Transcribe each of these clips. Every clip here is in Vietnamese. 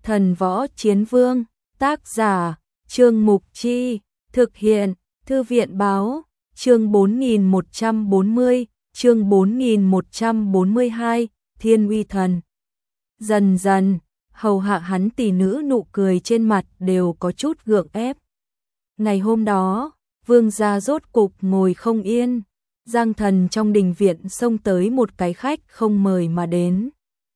Thần Võ Chiến Vương, tác giả, Trương Mục Chi, thực hiện, Thư viện Báo, chương 4140, chương 4142, Thiên Uy Thần. Dần dần, hầu hạ hắn tỷ nữ nụ cười trên mặt đều có chút gượng ép. Ngày hôm đó, vương gia rốt cục ngồi không yên, Giang Thần trong đình viện xông tới một cái khách không mời mà đến.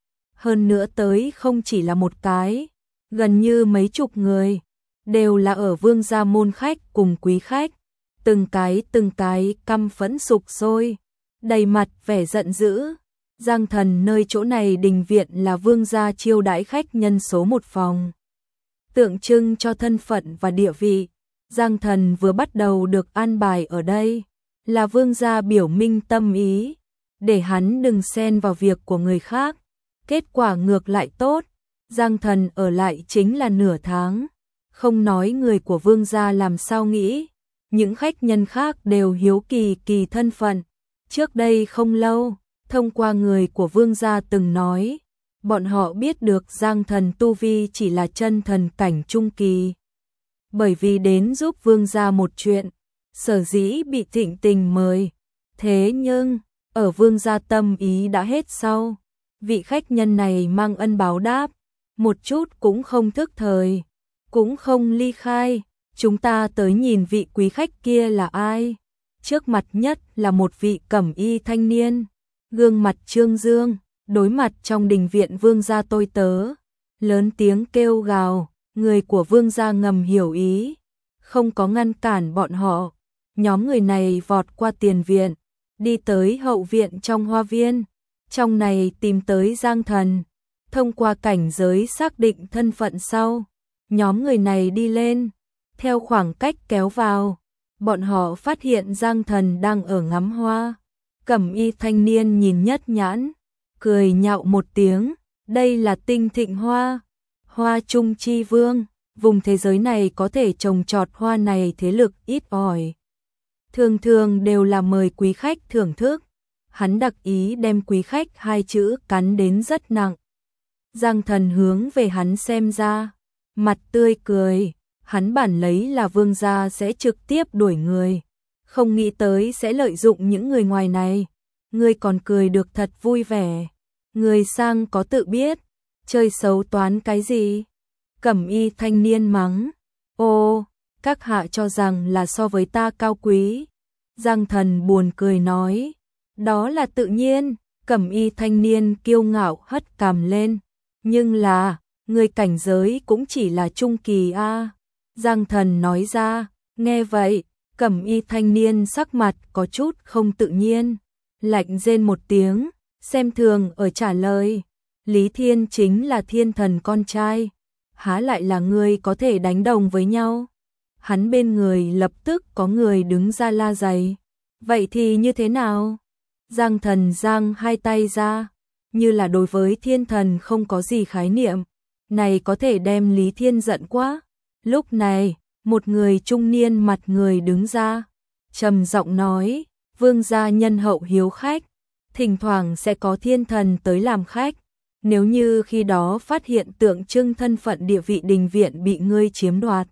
Hơn nữa tới không chỉ là một cái, gần như mấy chục người, đều là ở vương gia môn khách cùng quý khách, từng cái căm phẫn sục sôi, đầy mặt vẻ giận dữ. Giang Thần nơi chỗ này đình viện là vương gia chiêu đãi khách nhân số một phòng. Tượng trưng cho thân phận và địa vị, Giang Thần vừa bắt đầu được an bài ở đây, là vương gia biểu minh tâm ý, để hắn đừng xen vào việc của người khác. Kết quả ngược lại tốt, Giang Thần ở lại chính là nửa tháng, không nói người của vương gia làm sao nghĩ, những khách nhân khác đều hiếu kỳ thân phận. Trước đây không lâu, thông qua người của vương gia từng nói, bọn họ biết được Giang Thần tu vi chỉ là chân thần cảnh trung kỳ. Bởi vì đến giúp vương gia một chuyện, sở dĩ bị Thịnh Tình mời. Thế nhưng, ở vương gia tâm ý đã hết sau, vị khách nhân này mang ân báo đáp, một chút cũng không thức thời, cũng không ly khai. Chúng ta tới nhìn vị quý khách kia là ai. Trước mặt nhất là một vị cẩm y thanh niên, gương mặt trương dương, đối mặt trong đình viện vương gia tôi tớ, lớn tiếng kêu gào. Người của vương gia ngầm hiểu ý, không có ngăn cản bọn họ. Nhóm người này vọt qua tiền viện, đi tới hậu viện trong hoa viên, trong này tìm tới Giang Thần. Thông qua cảnh giới xác định thân phận sau, nhóm người này đi lên, theo khoảng cách kéo vào, bọn họ phát hiện Giang Thần đang ở ngắm hoa. Cẩm y thanh niên nhìn nhất nhãn, cười nhạo một tiếng, đây là Tinh Thịnh Hoa, hoa trung chi vương, vùng thế giới này có thể trồng trọt hoa này thế lực ít ỏi, thường thường đều là mời quý khách thưởng thức. Hắn đặc ý đem quý khách hai chữ cắn đến rất nặng. Giang Thần hướng về hắn xem ra, mặt tươi cười, hắn bản lấy là vương gia sẽ trực tiếp đuổi người, không nghĩ tới sẽ lợi dụng những người ngoài này. Ngươi còn cười được thật vui vẻ, người sang có tự biết, chơi xấu toán cái gì? Cẩm y thanh niên mắng, ô, các hạ cho rằng là so với ta cao quý. Giang Thần buồn cười nói, đó là tự nhiên. Cẩm y thanh niên kiêu ngạo hất cằm lên, nhưng là, người cảnh giới cũng chỉ là trung kỳ a. Giang Thần nói ra, nghe vậy, cẩm y thanh niên sắc mặt có chút không tự nhiên, lạnh rên một tiếng, xem thường ở trả lời. Lý Thiên chính là thiên thần con trai, há lại là người có thể đánh đồng với nhau. Hắn bên người lập tức có người đứng ra la giày. Vậy thì như thế nào? Giang Thần giang hai tay ra, như là đối với thiên thần không có gì khái niệm. Này có thể đem Lý Thiên giận quá. Lúc này, một người trung niên mặt người đứng ra, trầm giọng nói, vương gia nhân hậu hiếu khách, thỉnh thoảng sẽ có thiên thần tới làm khách. Nếu như khi đó phát hiện tượng trưng thân phận địa vị đình viện bị ngươi chiếm đoạt,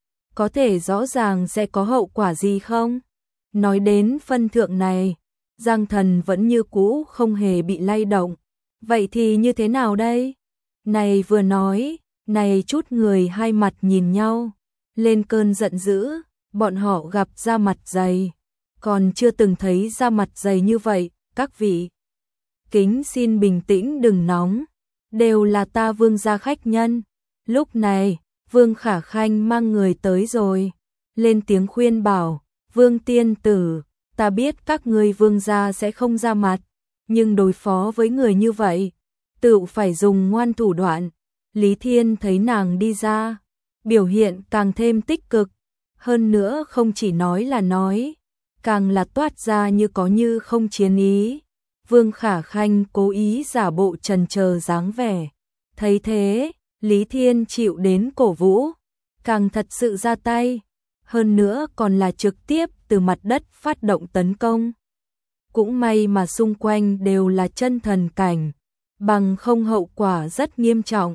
có thể rõ ràng sẽ có hậu quả gì không? Nói đến phân thượng này, Giang Thần vẫn như cũ không hề bị lay động. Vậy thì như thế nào đây? Này vừa nói, này chút người hai mặt nhìn nhau, lên cơn giận dữ. Bọn họ gặp da mặt dày, còn chưa từng thấy da mặt dày như vậy. Các vị, kính xin bình tĩnh đừng nóng, đều là ta vương gia khách nhân. Lúc này, Vương Khả Khanh mang người tới rồi, lên tiếng khuyên bảo, Vương tiên tử, ta biết các ngươi vương gia sẽ không ra mặt, nhưng đối phó với người như vậy, tự phải dùng ngoan thủ đoạn. Lý Thiên thấy nàng đi ra, biểu hiện càng thêm tích cực, hơn nữa không chỉ nói là nói, càng là toát ra như có như không chiến ý. Vương Khả Khanh cố ý giả bộ trần chờ dáng vẻ, thấy thế, Lý Thiên chịu đến cổ vũ, càng thật sự ra tay, hơn nữa còn là trực tiếp từ mặt đất phát động tấn công. Cũng may mà xung quanh đều là chân thần cảnh, bằng không hậu quả rất nghiêm trọng.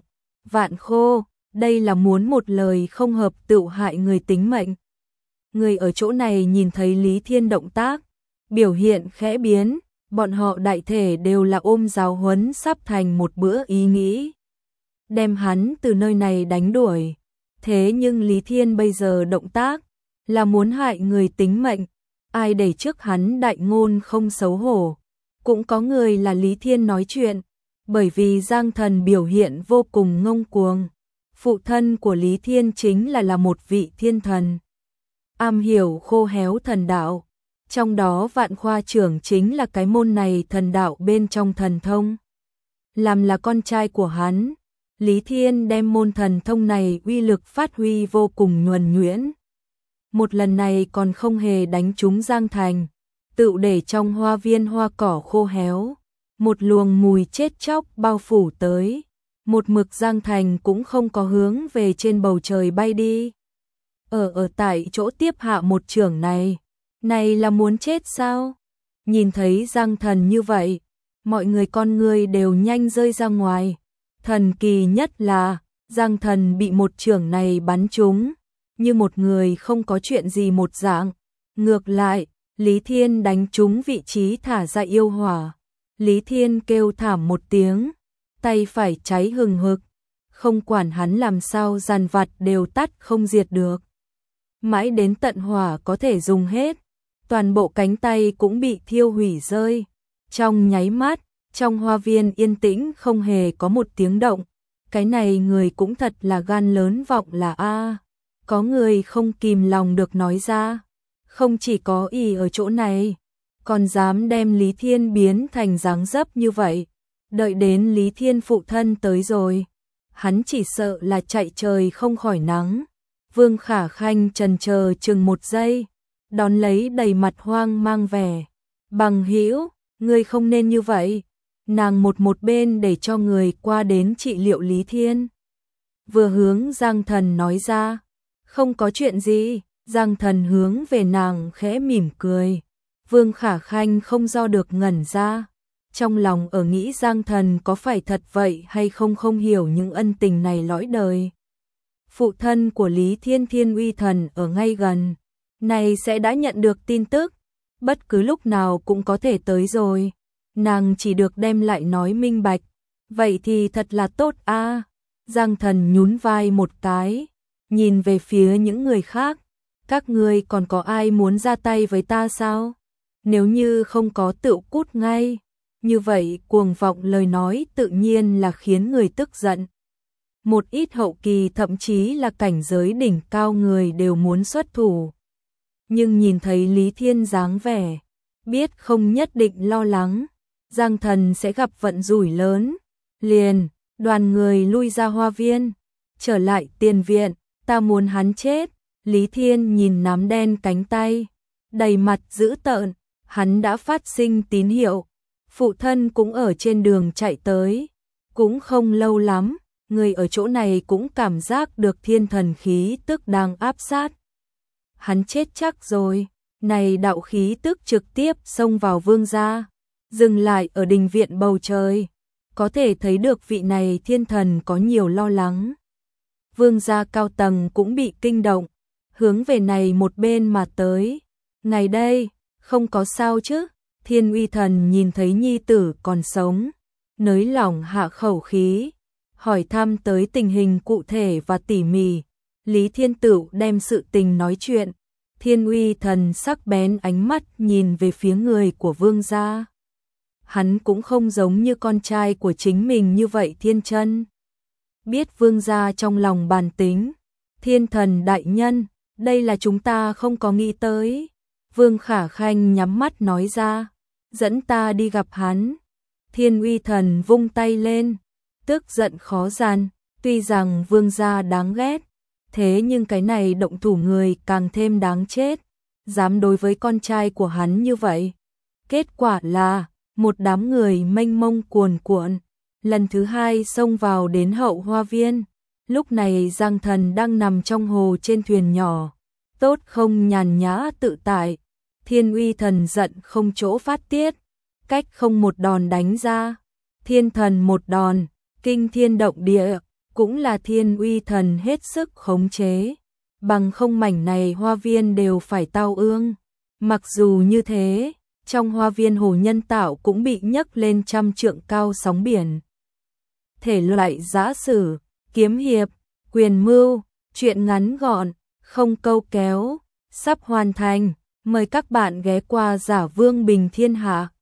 Vạn Khô, đây là muốn một lời không hợp tựu hại người tính mệnh. Người ở chỗ này nhìn thấy Lý Thiên động tác, biểu hiện khẽ biến, bọn họ đại thể đều là ôm giáo huấn sắp thành một bữa ý nghĩ. Đem hắn từ nơi này đánh đuổi. Thế nhưng Lý Thiên bây giờ động tác là muốn hại người tính mệnh, ai để trước hắn đại ngôn không xấu hổ. Cũng có người là Lý Thiên nói chuyện, bởi vì Giang Thần biểu hiện vô cùng ngông cuồng. Phụ thân của Lý Thiên chính là một vị thiên thần, am hiểu khô héo thần đạo. Trong đó Vạn Khoa trưởng chính là cái môn này thần đạo bên trong thần thông. Làm là con trai của hắn, Lý Thiên đem môn thần thông này uy lực phát huy vô cùng nhuần nhuyễn. Một lần này còn không hề đánh trúng Giang Thành, tự để trong hoa viên hoa cỏ khô héo, một luồng mùi chết chóc bao phủ tới. Một mực Giang Thành cũng không có hướng về trên bầu trời bay đi. Ở tại chỗ tiếp hạ một chưởng này là muốn chết sao? Nhìn thấy Giang Thần như vậy, mọi người con người đều nhanh rơi ra ngoài. Thần kỳ nhất là, Giang Thần bị một chưởng này bắn trúng, như một người không có chuyện gì một dạng. Ngược lại, Lý Thiên đánh trúng vị trí thả ra yêu hỏa. Lý Thiên kêu thảm một tiếng, tay phải cháy hừng hực, không quản hắn làm sao dàn vặt đều tắt không diệt được. Mãi đến tận hỏa có thể dùng hết, toàn bộ cánh tay cũng bị thiêu hủy rơi. Trong nháy mắt, trong hoa viên yên tĩnh không hề có một tiếng động. Cái này người cũng thật là gan lớn vọng là a. Có người không kìm lòng được nói ra, không chỉ có y ở chỗ này, còn dám đem Lý Thiên biến thành dáng dấp như vậy. Đợi đến Lý Thiên phụ thân tới rồi, hắn chỉ sợ là chạy trời không khỏi nắng. Vương Khả Khanh chần chờ chừng một giây, đón lấy đầy mặt hoang mang vẻ. Bằng hữu, ngươi không nên như vậy. Nàng một bên để cho người qua đến trị liệu Lý Thiên. Vừa hướng Giang Thần nói ra, không có chuyện gì. Giang Thần hướng về nàng khẽ mỉm cười. Vương Khả Khanh không do được ngẩn ra. Trong lòng ở nghĩ Giang Thần có phải thật vậy hay không, không hiểu những ân tình này lõi đời. Phụ thân của Lý Thiên Thiên Uy Thần ở ngay gần, này sẽ đã nhận được tin tức, bất cứ lúc nào cũng có thể tới rồi. Nàng chỉ được đem lại nói minh bạch, vậy thì thật là tốt a. Giang Thần nhún vai một cái, nhìn về phía những người khác, các ngươi còn có ai muốn ra tay với ta sao? Nếu như không có tựu cút ngay. Như vậy cuồng vọng lời nói tự nhiên là khiến người tức giận. Một ít hậu kỳ thậm chí là cảnh giới đỉnh cao người đều muốn xuất thủ. Nhưng nhìn thấy Lý Thiên dáng vẻ, biết không nhất định lo lắng, Giang Thần sẽ gặp vận rủi lớn. Liền, đoàn người lui ra hoa viên, trở lại tiền viện, ta muốn hắn chết. Lý Thiên nhìn nám đen cánh tay, đầy mặt dữ tợn, hắn đã phát sinh tín hiệu. Phụ thân cũng ở trên đường chạy tới, cũng không lâu lắm, người ở chỗ này cũng cảm giác được thiên thần khí tức đang áp sát. Hắn chết chắc rồi, này đạo khí tức trực tiếp xông vào vương gia, dừng lại ở đình viện bầu trời, có thể thấy được vị này thiên thần có nhiều lo lắng. Vương gia cao tầng cũng bị kinh động, hướng về này một bên mà tới. Ngày đây, không có sao chứ? Thiên Uy Thần nhìn thấy nhi tử còn sống, nới lỏng hạ khẩu khí, hỏi thăm tới tình hình cụ thể và tỉ mỉ. Lý Thiên Tửu đem sự tình nói chuyện. Thiên Uy Thần sắc bén ánh mắt nhìn về phía người của vương gia. Hắn cũng không giống như con trai của chính mình như vậy thiên chân. Biết vương gia trong lòng bàn tính. Thiên thần đại nhân, đây là chúng ta không có nghĩ tới. Vương Khả Khanh nhắm mắt nói ra, dẫn ta đi gặp hắn. Thiên Uy Thần vung tay lên, tức giận khó gian. Tuy rằng vương gia đáng ghét, thế nhưng cái này động thủ người càng thêm đáng chết. Dám đối với con trai của hắn như vậy. Kết quả là, một đám người mênh mông cuồn cuộn, lần thứ hai xông vào đến hậu hoa viên. Lúc này Giang Thần đang nằm trong hồ trên thuyền nhỏ, tốt không nhàn nhã tự tại. Thiên Uy Thần giận không chỗ phát tiết, cách không một đòn đánh ra. Thiên thần một đòn, kinh thiên động địa, cũng là Thiên Uy Thần hết sức khống chế, bằng không mảnh này hoa viên đều phải tao ương. Mặc dù như thế, trong hoa viên hồ nhân tạo cũng bị nhấc lên trăm trượng cao sóng biển. Thể loại giã sử, kiếm hiệp, quyền mưu, truyện ngắn gọn, không câu kéo, sắp hoàn thành. Mời các bạn ghé qua Giả Vương Bình Thiên Hạ.